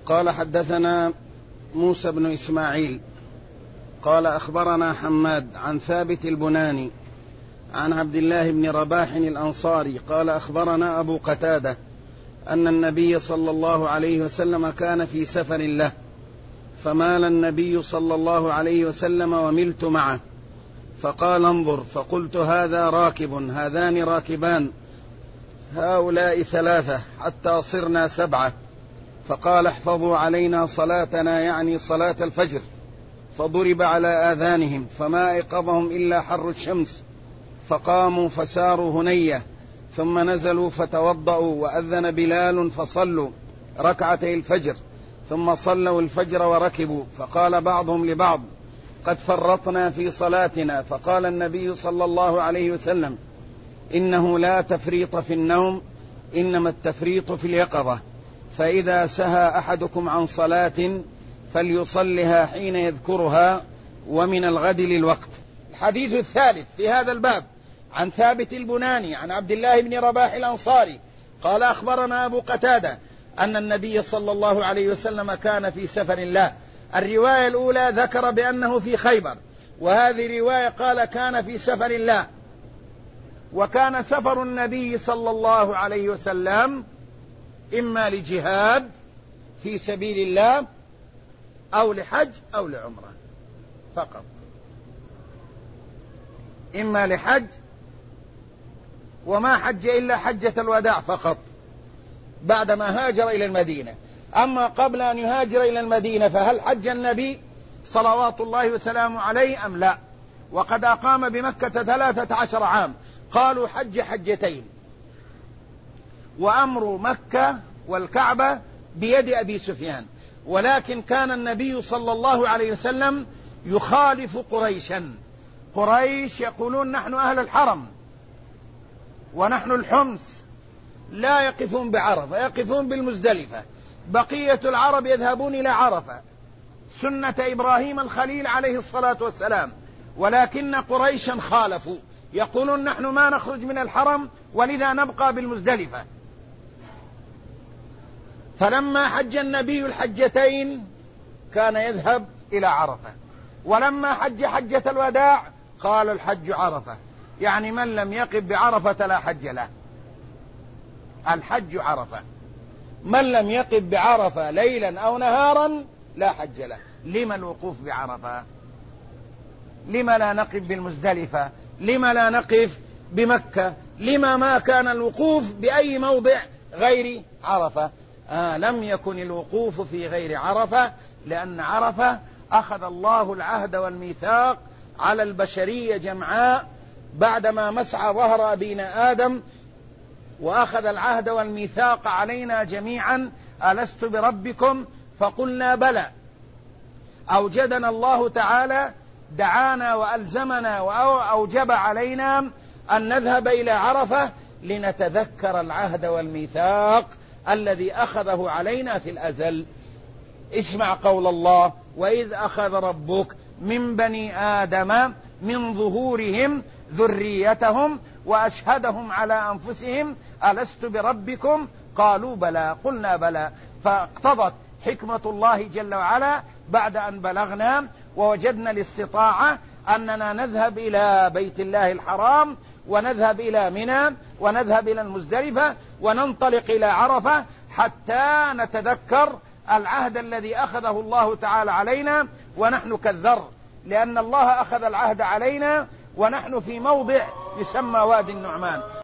قال حدثنا موسى بن إسماعيل قال أخبرنا حماد عن ثابت البناني عن عبد الله بن رباح الأنصاري قال أخبرنا أبو قتادة أن النبي صلى الله عليه وسلم كان في سفر له، فمال النبي صلى الله عليه وسلم وملت معه، فقال انظر، فقلت هذا راكب، هذان راكبان، هؤلاء ثلاثة، حتى صرنا 7. فقال احفظوا علينا صلاتنا، يعني صلاة الفجر. فضرب على آذانهم فما أيقظهم إلا حر الشمس، فقاموا فساروا هنية، ثم نزلوا فتوضأوا، وأذن بلال فصلوا ركعتي الفجر، ثم صلوا الفجر وركبوا. فقال بعضهم لبعض قد فرطنا في صلاتنا، فقال النبي صلى الله عليه وسلم إنه لا تفريط في النوم، إنما التفريط في اليقظة، فإذا سهى أحدكم عن صلاة فليصلها حين يذكرها، ومن الغد للوقت. الحديث الثالث في هذا الباب عن ثابت البناني عن عبد الله بن رباح الأنصاري قال أخبرنا أبو قتادة أن النبي صلى الله عليه وسلم كان في سفر له. الرواية الأولى ذكر بأنه في خيبر، وهذه رواية قال كان في سفر الله. وكان سفر النبي صلى الله عليه وسلم إما لجهاد في سبيل الله أو لحج أو لعمرة فقط، إما لحج، وما حج إلا حجة الوداع فقط بعدما هاجر إلى المدينة. أما قبل أن يهاجر إلى المدينة فهل حج النبي صلوات الله وسلامه عليه أم لا؟ وقد أقام بمكة 13 عام. قالوا حج حجتين، وأمر مكة والكعبة بيد أبي سفيان، ولكن كان النبي صلى الله عليه وسلم يخالف قريشا. قريش يقولون نحن أهل الحرم ونحن الحمص، لا يقفون بعرفة، يقفون بالمزدلفة. بقية العرب يذهبون إلى عرفة، سنة إبراهيم الخليل عليه الصلاة والسلام، ولكن قريشا خالفوا، يقولون نحن ما نخرج من الحرم ولذا نبقى بالمزدلفة. فلما حج النبي الحجتين كان يذهب إلى عرفة، ولما حج حجة الوداع قال الحج عرفة، يعني من لم يقف بعرفة لا حج له. الحج عرفة، من لم يقف بعرفة ليلا أو نهارا لا حج له. لما الوقوف بعرفة؟ لما لا نقف بالمزدلفة؟ لما لا نقف بمكة؟ لما ما كان الوقوف بأي موضع غير عرفة؟ لم يكن الوقوف في غير عرفة، لأن عرفة أخذ الله العهد والميثاق على البشرية جمعاء بعدما مسعى ظهر أبينا آدم، وأخذ العهد والميثاق علينا جميعا ألست بربكم؟ فقلنا بلى. أوجدنا الله تعالى، دعانا وألزمنا وأوجب علينا أن نذهب إلى عرفة لنتذكر العهد والميثاق الذي أخذه علينا في الأزل. اسمع قول الله: وإذ أخذ ربك من بني آدم من ظهورهم ذريتهم وأشهدهم على أنفسهم ألست بربكم؟ قالوا بلى. قلنا بلى. فاقتضت حكمة الله جل وعلا بعد أن بلغنا ووجدنا الاستطاعة أننا نذهب إلى بيت الله الحرام، ونذهب إلى منى، ونذهب إلى المزدلفة، وننطلق إلى عرفة حتى نتذكر العهد الذي أخذه الله تعالى علينا، ونحن كالذر، لأن الله أخذ العهد علينا ونحن في موضع يسمى وادي النعمان.